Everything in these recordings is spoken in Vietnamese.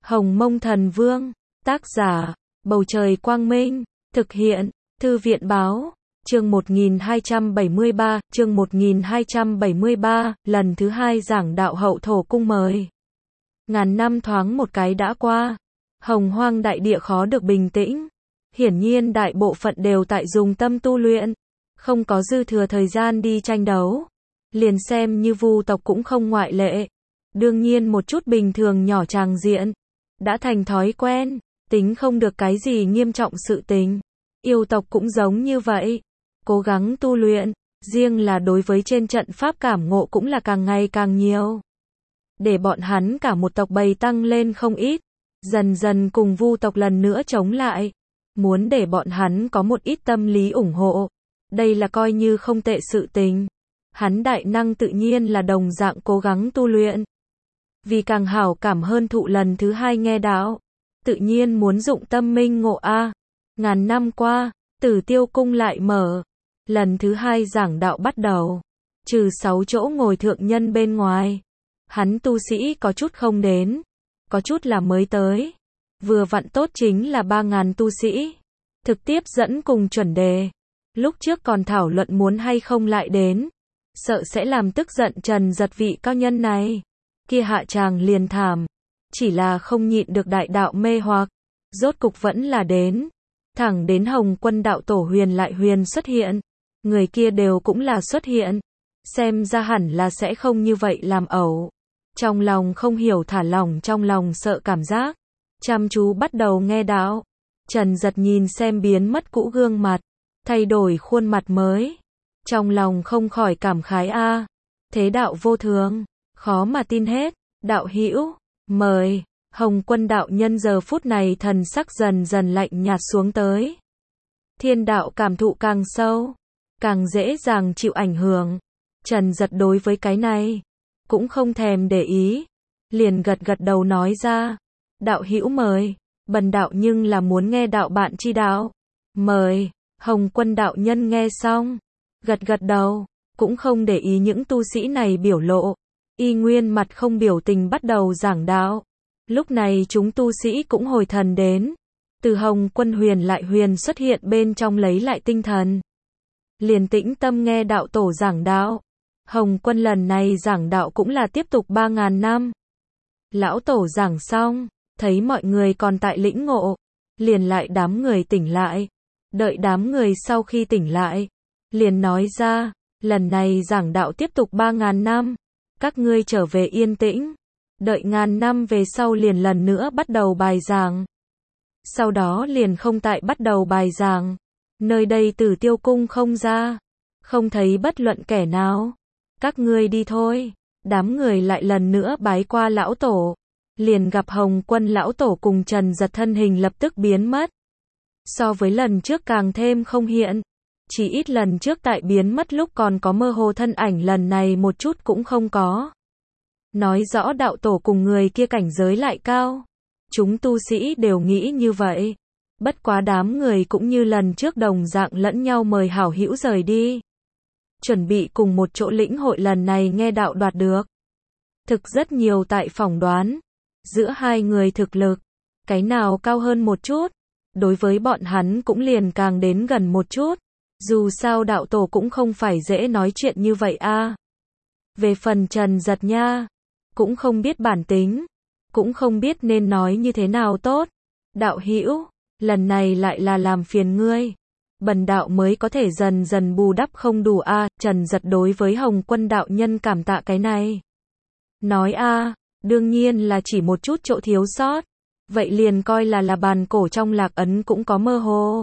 Hồng Mông Thần Vương, tác giả, Bầu Trời Quang Minh, thực hiện, Thư viện Báo, chương 1273, chương 1273, lần thứ 2 giảng đạo Hậu Thổ Cung mời. Ngàn năm thoáng một cái đã qua, Hồng Hoang đại địa khó được bình tĩnh, hiển nhiên đại bộ phận đều tại dùng tâm tu luyện, không có dư thừa thời gian đi tranh đấu, liền xem như Vu tộc cũng không ngoại lệ. Đương nhiên một chút bình thường nhỏ tràng diện, đã thành thói quen, tính không được cái gì nghiêm trọng sự tình. Yêu tộc cũng giống như vậy, cố gắng tu luyện, riêng là đối với trên trận pháp cảm ngộ cũng là càng ngày càng nhiều. Để bọn hắn cả một tộc bầy tăng lên không ít, dần dần cùng Vu tộc lần nữa chống lại, muốn để bọn hắn có một ít tâm lý ủng hộ, đây là coi như không tệ sự tình. Hắn đại năng tự nhiên là đồng dạng cố gắng tu luyện. Vì càng hảo cảm hơn thụ lần thứ 2 nghe đạo, tự nhiên muốn dụng tâm minh ngộ a. Ngàn năm qua, Tử Tiêu Cung lại mở, lần thứ 2 giảng đạo bắt đầu, trừ 6 chỗ ngồi thượng nhân bên ngoài, hắn tu sĩ có chút không đến, có chút là mới tới, vừa vặn tốt chính là 3.000 tu sĩ, thực tiếp dẫn cùng chuẩn đề. Lúc trước còn thảo luận muốn hay không lại đến, sợ sẽ làm tức giận Trần Giật vị cao nhân này, kia hạ tràng liền thảm, chỉ là không nhịn được đại đạo mê hoặc, rốt cục vẫn là đến, thẳng đến Hồng Quân đạo tổ huyền lại huyền xuất hiện, người kia đều cũng là xuất hiện, xem ra hẳn là sẽ không như vậy làm ẩu, trong lòng không hiểu thả lỏng trong lòng sợ cảm giác, chăm chú bắt đầu nghe đạo. Trần Giật nhìn xem biến mất cũ gương mặt, thay đổi khuôn mặt mới, trong lòng không khỏi cảm khái a, thế đạo vô thường, khó mà tin hết. Đạo hữu, mời. Hồng Quân đạo nhân giờ phút này thần sắc dần dần lạnh nhạt xuống tới. Thiên đạo cảm thụ càng sâu, càng dễ dàng chịu ảnh hưởng. Trần Giật đối với cái này cũng không thèm để ý, liền gật gật đầu nói ra, đạo hữu mời, bần đạo nhưng là muốn nghe đạo bạn chi đạo. Mời. Hồng Quân đạo nhân nghe xong, gật gật đầu, cũng không để ý những tu sĩ này biểu lộ, y nguyên mặt không biểu tình bắt đầu giảng đạo. Lúc này chúng tu sĩ cũng hồi thần đến, từ Hồng Quân huyền lại huyền xuất hiện bên trong lấy lại tinh thần, liền tĩnh tâm nghe đạo tổ giảng đạo. Hồng Quân lần này giảng đạo cũng là tiếp tục 3.000 năm. Lão tổ giảng xong, thấy mọi người còn tại lĩnh ngộ, liền lại đám người tỉnh lại. Đợi đám người sau khi tỉnh lại, liền nói ra, lần này giảng đạo tiếp tục 3.000 năm, các ngươi trở về yên tĩnh, đợi ngàn năm về sau liền lần nữa bắt đầu bài giảng. Sau đó liền không tại bắt đầu bài giảng, nơi đây Tử Tiêu Cung không ra, không thấy bất luận kẻ nào, các ngươi đi thôi. Đám người lại lần nữa bái qua lão tổ, liền gặp Hồng Quân lão tổ cùng Trần Giật thân hình lập tức biến mất. So với lần trước càng thêm không hiện, chỉ ít lần trước tại biến mất lúc còn có mơ hồ thân ảnh, lần này một chút cũng không có. Nói rõ đạo tổ cùng người kia cảnh giới lại cao. Chúng tu sĩ đều nghĩ như vậy. Bất quá đám người cũng như lần trước đồng dạng lẫn nhau mời hảo hữu rời đi. Chuẩn bị cùng một chỗ lĩnh hội lần này nghe đạo đoạt được. Thực rất nhiều tại phỏng đoán, giữa hai người thực lực, cái nào cao hơn một chút. Đối với bọn hắn cũng liền càng đến gần một chút. Dù sao đạo tổ cũng không phải dễ nói chuyện như vậy a. Về phần Trần Giật nha, cũng không biết bản tính, cũng không biết nên nói như thế nào tốt. Đạo hữu, lần này lại là làm phiền ngươi, bần đạo mới có thể dần dần bù đắp không đủ a. Trần Giật đối với Hồng Quân đạo nhân cảm tạ cái này. Nói a, đương nhiên là chỉ một chút chỗ thiếu sót. Vậy liền coi là bàn cổ trong lạc ấn cũng có mơ hồ.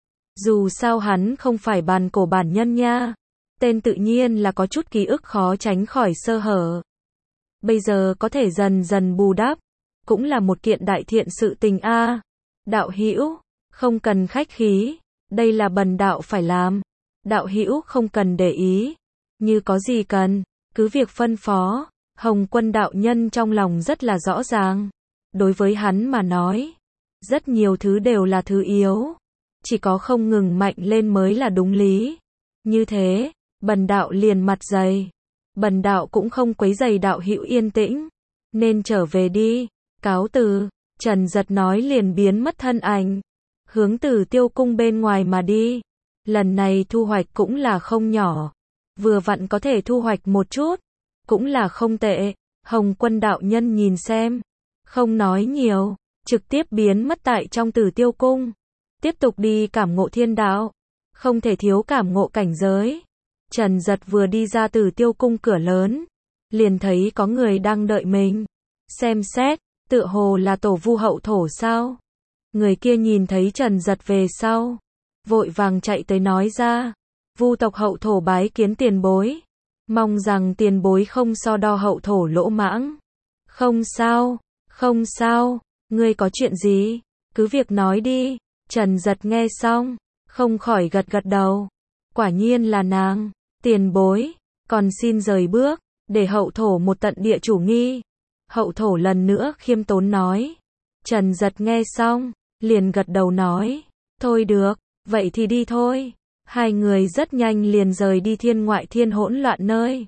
Dù sao hắn không phải bàn cổ bản nhân nha. Tên tự nhiên là có chút ký ức khó tránh khỏi sơ hở. Bây giờ có thể dần dần bù đắp, cũng là một kiện đại thiện sự tình a. Đạo hữu, không cần khách khí, đây là bần đạo phải làm. Đạo hữu không cần để ý, như có gì cần, cứ việc phân phó. Hồng Quân đạo nhân trong lòng rất là rõ ràng. Đối với hắn mà nói, rất nhiều thứ đều là thứ yếu, chỉ có không ngừng mạnh lên mới là đúng lý. Như thế, bần đạo liền mặt dày, bần đạo cũng không quấy rầy đạo hữu yên tĩnh, nên trở về đi, cáo từ. Trần Giật nói liền biến mất thân ảnh, hướng Tử Tiêu cung bên ngoài mà đi. Lần này thu hoạch cũng là không nhỏ, vừa vặn có thể thu hoạch một chút, cũng là không tệ. Hồng Quân đạo nhân nhìn xem, không nói nhiều, trực tiếp biến mất tại trong Tử Tiêu cung, tiếp tục đi cảm ngộ thiên đạo, không thể thiếu cảm ngộ cảnh giới. Trần Giật vừa đi ra Tử Tiêu cung cửa lớn, liền thấy có người đang đợi mình. Xem xét, tựa hồ là tổ Vu hậu thổ sao? Người kia nhìn thấy Trần Giật về sau, vội vàng chạy tới nói ra, Vu tộc hậu thổ bái kiến tiền bối, mong rằng tiền bối không so đo hậu thổ lỗ mãng. Không sao, không sao, ngươi có chuyện gì, cứ việc nói đi. Trần Giật nghe xong, không khỏi gật gật đầu, quả nhiên là nàng. Tiền bối, còn xin rời bước, để hậu thổ một tận địa chủ nghi. Hậu thổ lần nữa khiêm tốn nói. Trần Giật nghe xong, liền gật đầu nói, thôi được, vậy thì đi thôi. Hai người rất nhanh liền rời đi thiên ngoại thiên hỗn loạn nơi,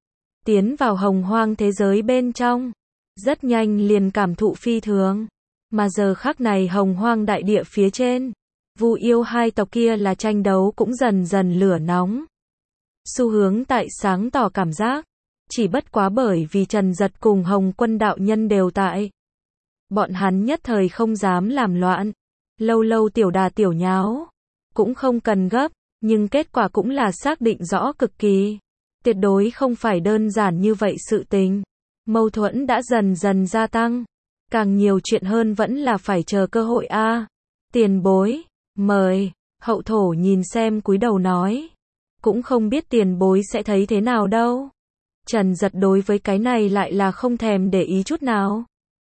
tiến vào hồng hoang thế giới bên trong, rất nhanh liền cảm thụ phi thường. Mà giờ khắc này hồng hoang đại địa phía trên, Vu yêu hai tộc kia là tranh đấu cũng dần dần lửa nóng, xu hướng tại sáng tỏ cảm giác. Chỉ bất quá bởi vì Trần Giật cùng Hồng Quân đạo nhân đều tại, bọn hắn nhất thời không dám làm loạn, lâu lâu tiểu đà tiểu nháo, cũng không cần gấp, nhưng kết quả cũng là xác định rõ cực kỳ, tuyệt đối không phải đơn giản như vậy sự tình. Mâu thuẫn đã dần dần gia tăng, càng nhiều chuyện hơn vẫn là phải chờ cơ hội a. Tiền bối, mời. Hậu thổ nhìn xem cúi đầu nói, cũng không biết tiền bối sẽ thấy thế nào đâu. Trần Giật đối với cái này lại là không thèm để ý chút nào.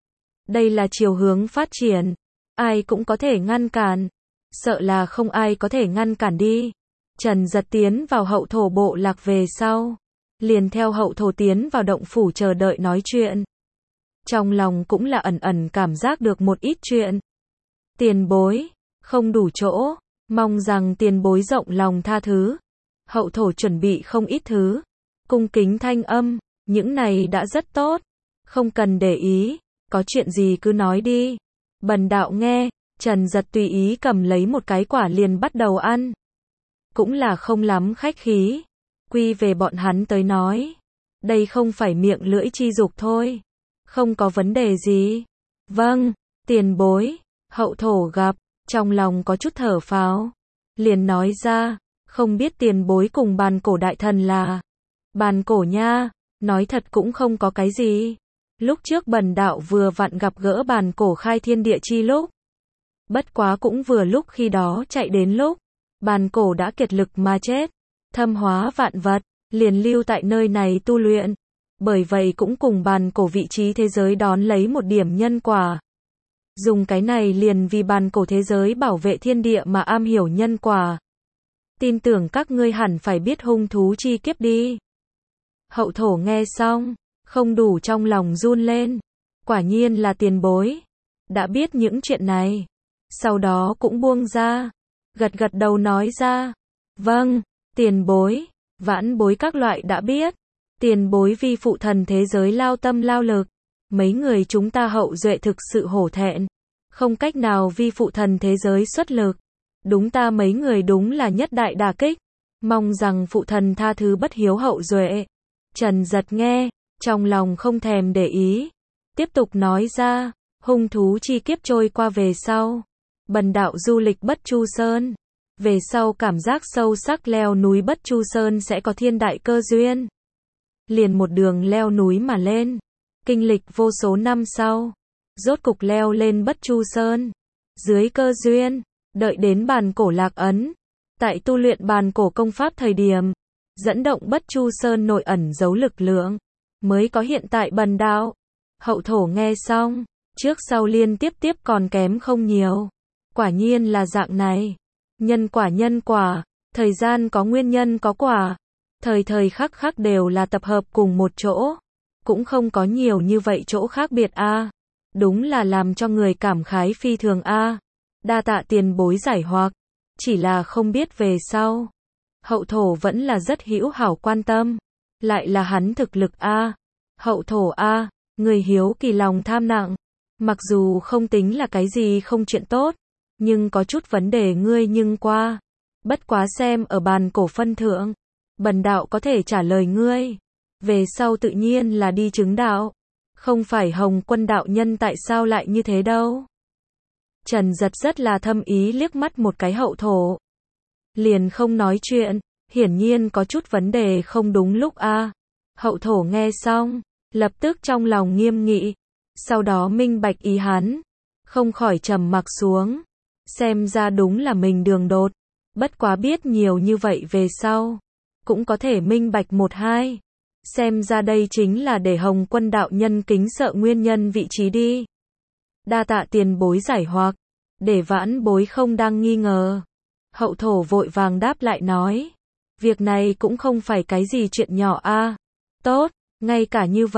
Đây là chiều hướng phát triển, ai cũng có thể ngăn cản, sợ là không ai có thể ngăn cản đi. Trần Giật tiến vào hậu thổ bộ lạc về sau, liền theo hậu thổ tiến vào động phủ chờ đợi nói chuyện. Trong lòng cũng là ẩn ẩn cảm giác được một ít chuyện. Tiền bối, không đủ chỗ, mong rằng tiền bối rộng lòng tha thứ. Hậu thổ chuẩn bị không ít thứ, cung kính thanh âm, những này đã rất tốt, không cần để ý, có chuyện gì cứ nói đi. Bần đạo nghe. Trần Giật tùy ý cầm lấy một cái quả liền bắt đầu ăn, cũng là không lắm khách khí. Quy về bọn hắn tới nói, đây không phải miệng lưỡi chi dục thôi, không có vấn đề gì. Vâng, tiền bối. Hậu thổ gặp, trong lòng có chút thở phào, liền nói ra, không biết tiền bối cùng bàn cổ đại thần là. Bàn cổ nha, nói thật cũng không có cái gì. Lúc trước bần đạo vừa vặn gặp gỡ bàn cổ khai thiên địa chi lúc, bất quá cũng vừa lúc khi đó chạy đến lúc bàn cổ đã kiệt lực mà chết, thâm hóa vạn vật, liền lưu tại nơi này tu luyện. Bởi vậy cũng cùng bàn cổ vị trí thế giới đón lấy một điểm nhân quả. Dùng cái này liền vì bàn cổ thế giới bảo vệ thiên địa mà am hiểu nhân quả. Tin tưởng các ngươi hẳn phải biết hung thú chi kiếp đi. Hậu thổ nghe xong, không đủ trong lòng run lên. Quả nhiên là tiền bối đã biết những chuyện này. Sau đó cũng buông ra, gật gật đầu nói ra, vâng, tiền bối, vãn bối các loại đã biết. Tiền bối vì phụ thần thế giới lao tâm lao lực, mấy người chúng ta hậu duệ thực sự hổ thẹn, không cách nào vì phụ thần thế giới xuất lực. Đúng ta mấy người đúng là nhất đại đả kích, mong rằng phụ thần tha thứ bất hiếu hậu duệ. Trần Giật nghe, trong lòng không thèm để ý, tiếp tục nói ra, hung thú chi kiếp trôi qua về sau, bần đạo du lịch Bất Chu Sơn, về sau cảm giác sâu sắc leo núi Bất Chu Sơn sẽ có thiên đại cơ duyên. Liền một đường leo núi mà lên, kinh lịch vô số năm sau, rốt cục leo lên Bất Chu Sơn. Dưới cơ duyên, đợi đến bàn cổ lạc ấn, tại tu luyện bàn cổ công pháp thời điểm, dẫn động Bất Chu Sơn nội ẩn giấu lực lượng, mới có hiện tại bần đạo. Hậu thổ nghe xong, trước sau liên tiếp còn kém không nhiều. Quả nhiên là dạng này. Nhân quả, thời gian có nguyên nhân có quả, thời thời khắc khắc đều là tập hợp cùng một chỗ, cũng không có nhiều như vậy chỗ khác biệt a. Đúng là làm cho người cảm khái phi thường a. Đa tạ tiền bối giải hoặc, chỉ là không biết về sau. Hậu thổ vẫn là rất hữu hảo quan tâm, lại là hắn thực lực a. Hậu thổ a, người hiếu kỳ lòng tham nặng, Mặc dù không tính là cái gì không chuyện tốt, nhưng có chút vấn đề ngươi nhưng qua. Bất quá xem ở bàn cổ phân thượng, bần đạo có thể trả lời ngươi. Về sau tự nhiên là đi chứng đạo. Không phải Hồng Quân đạo nhân tại sao lại như thế đâu. Trần Giật rất là thâm ý liếc mắt một cái Hậu Thổ. Liền không nói chuyện, hiển nhiên có chút vấn đề không đúng lúc a. Hậu Thổ nghe xong, lập tức trong lòng nghiêm nghị, sau đó minh bạch ý hắn, không khỏi trầm mặc xuống. Xem ra đúng là mình đường đột, bất quá biết nhiều như vậy về sau, cũng có thể minh bạch một hai. Xem ra đây chính là để Hồng Quân đạo nhân kính sợ nguyên nhân vị trí đi. Đa tạ tiền bối giải hoặc, để vãn bối không đang nghi ngờ. Hậu Thổ vội vàng đáp lại nói, việc này cũng không phải cái gì chuyện nhỏ a. Tốt, ngay cả như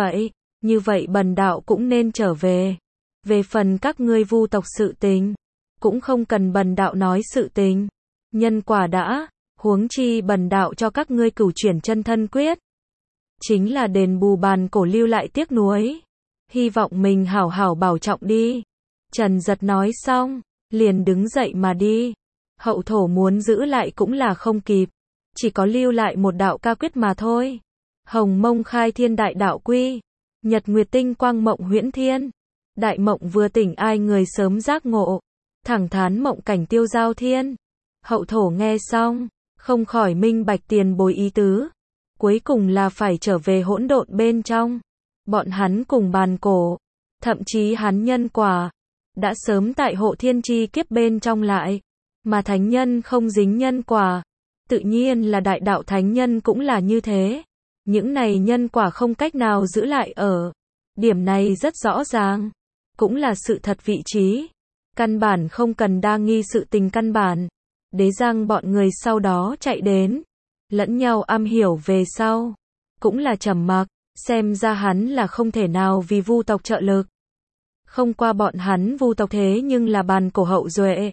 vậy bần đạo cũng nên trở về. Về phần các ngươi vu tộc sự tình, cũng không cần bần đạo nói sự tình. Nhân quả đã, huống chi bần đạo cho các ngươi cửu chuyển chân thân quyết. Chính là đền bù bàn cổ lưu lại tiếc nuối. Hy vọng mình hảo hảo bảo trọng đi. Trần Giật nói xong, liền đứng dậy mà đi. Hậu Thổ muốn giữ lại cũng là không kịp. Chỉ có lưu lại một đạo ca quyết mà thôi. Hồng Mông khai thiên đại đạo quy. Nhật nguyệt tinh quang mộng huyễn thiên. Đại mộng vừa tỉnh ai người sớm giác ngộ. Thẳng thắn mộng cảnh tiêu giao thiên. Hậu Thổ nghe xong, không khỏi minh bạch tiền bối ý tứ. Cuối cùng là phải trở về hỗn độn bên trong. Bọn hắn cùng bàn cổ, thậm chí hắn nhân quả, đã sớm tại hộ thiên chi kiếp bên trong lại. Mà thánh nhân không dính nhân quả, tự nhiên là đại đạo thánh nhân cũng là như thế. Những này nhân quả không cách nào giữ lại ở. Điểm này rất rõ ràng, cũng là sự thật vị trí. Căn bản không cần đa nghi sự tình căn bản. Đế Giang bọn người sau đó chạy đến, lẫn nhau am hiểu về sau, cũng là trầm mặc, xem ra hắn là không thể nào vì vu tộc trợ lực. Không qua bọn hắn vu tộc thế nhưng là bàn cổ hậu duệ.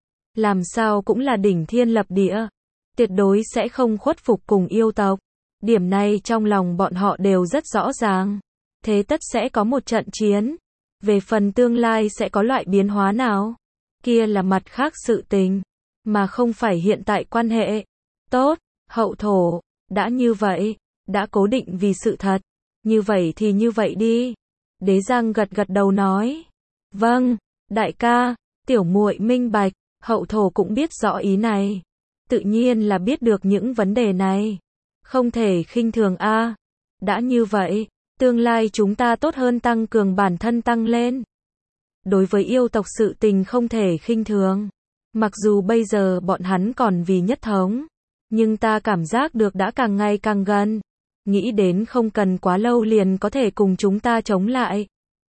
Làm sao cũng là đỉnh thiên lập địa, tuyệt đối sẽ không khuất phục cùng yêu tộc. Điểm này trong lòng bọn họ đều rất rõ ràng. Thế tất sẽ có một trận chiến. Về phần tương lai sẽ có loại biến hóa nào, kia là mặt khác sự tình, mà không phải hiện tại quan hệ. Tốt, Hậu Thổ, đã như vậy, đã cố định vì sự thật, như vậy thì như vậy đi. Đế Giang gật gật đầu nói, vâng, đại ca, tiểu muội minh bạch. Hậu Thổ cũng biết rõ ý này, tự nhiên là biết được những vấn đề này, không thể khinh thường a. Đã như vậy, tương lai chúng ta tốt hơn tăng cường bản thân tăng lên. Đối với yêu tộc sự tình không thể khinh thường. Mặc dù bây giờ bọn hắn còn vì nhất thống, nhưng ta cảm giác được đã càng ngày càng gần. Nghĩ đến không cần quá lâu liền có thể cùng chúng ta chống lại.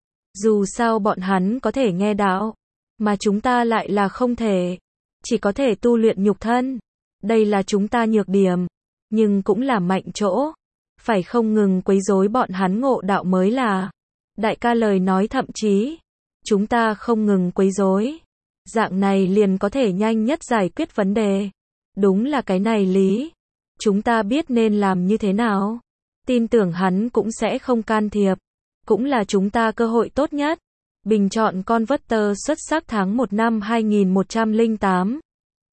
Dù sao bọn hắn có thể nghe đạo, mà chúng ta lại là không thể. Chỉ có thể tu luyện nhục thân. Đây là chúng ta nhược điểm, nhưng cũng là mạnh chỗ. Phải không ngừng quấy rối bọn hắn ngộ đạo mới là. Đại ca lời nói thậm chí, chúng ta không ngừng quấy rối, dạng này liền có thể nhanh nhất giải quyết vấn đề. Đúng là cái này lý. Chúng ta biết nên làm như thế nào. Tin tưởng hắn cũng sẽ không can thiệp. Cũng là chúng ta cơ hội tốt nhất. Bình chọn Converter xuất sắc tháng 1 năm 2108.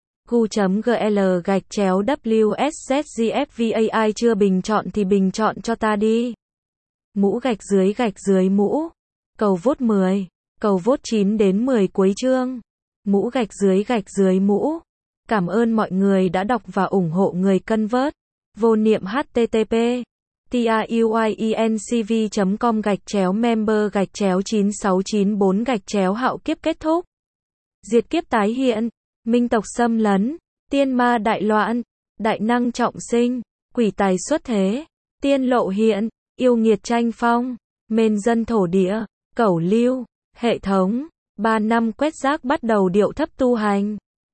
Gu.gl/WSZGFVAI chưa bình chọn thì bình chọn cho ta đi. Mũ gạch dưới mũ. Cầu vote 10. Cầu vote 9 đến 10 cuối chương. Mũ gạch dưới mũ. Cảm ơn mọi người đã đọc và ủng hộ người Convert. Vô niệm http tiuyencv.com/member/9694/hạo kiếp kết thúc. Diệt kiếp tái hiện. Minh tộc xâm lấn. Tiên ma đại loạn. Đại năng trọng sinh. Quỷ tài xuất thế. Tiên lộ hiện. Yêu nghiệt tranh phong. Mên dân thổ địa. Cẩu lưu. Hệ thống. 3 năm quét rác bắt đầu điệu thấp tu hành.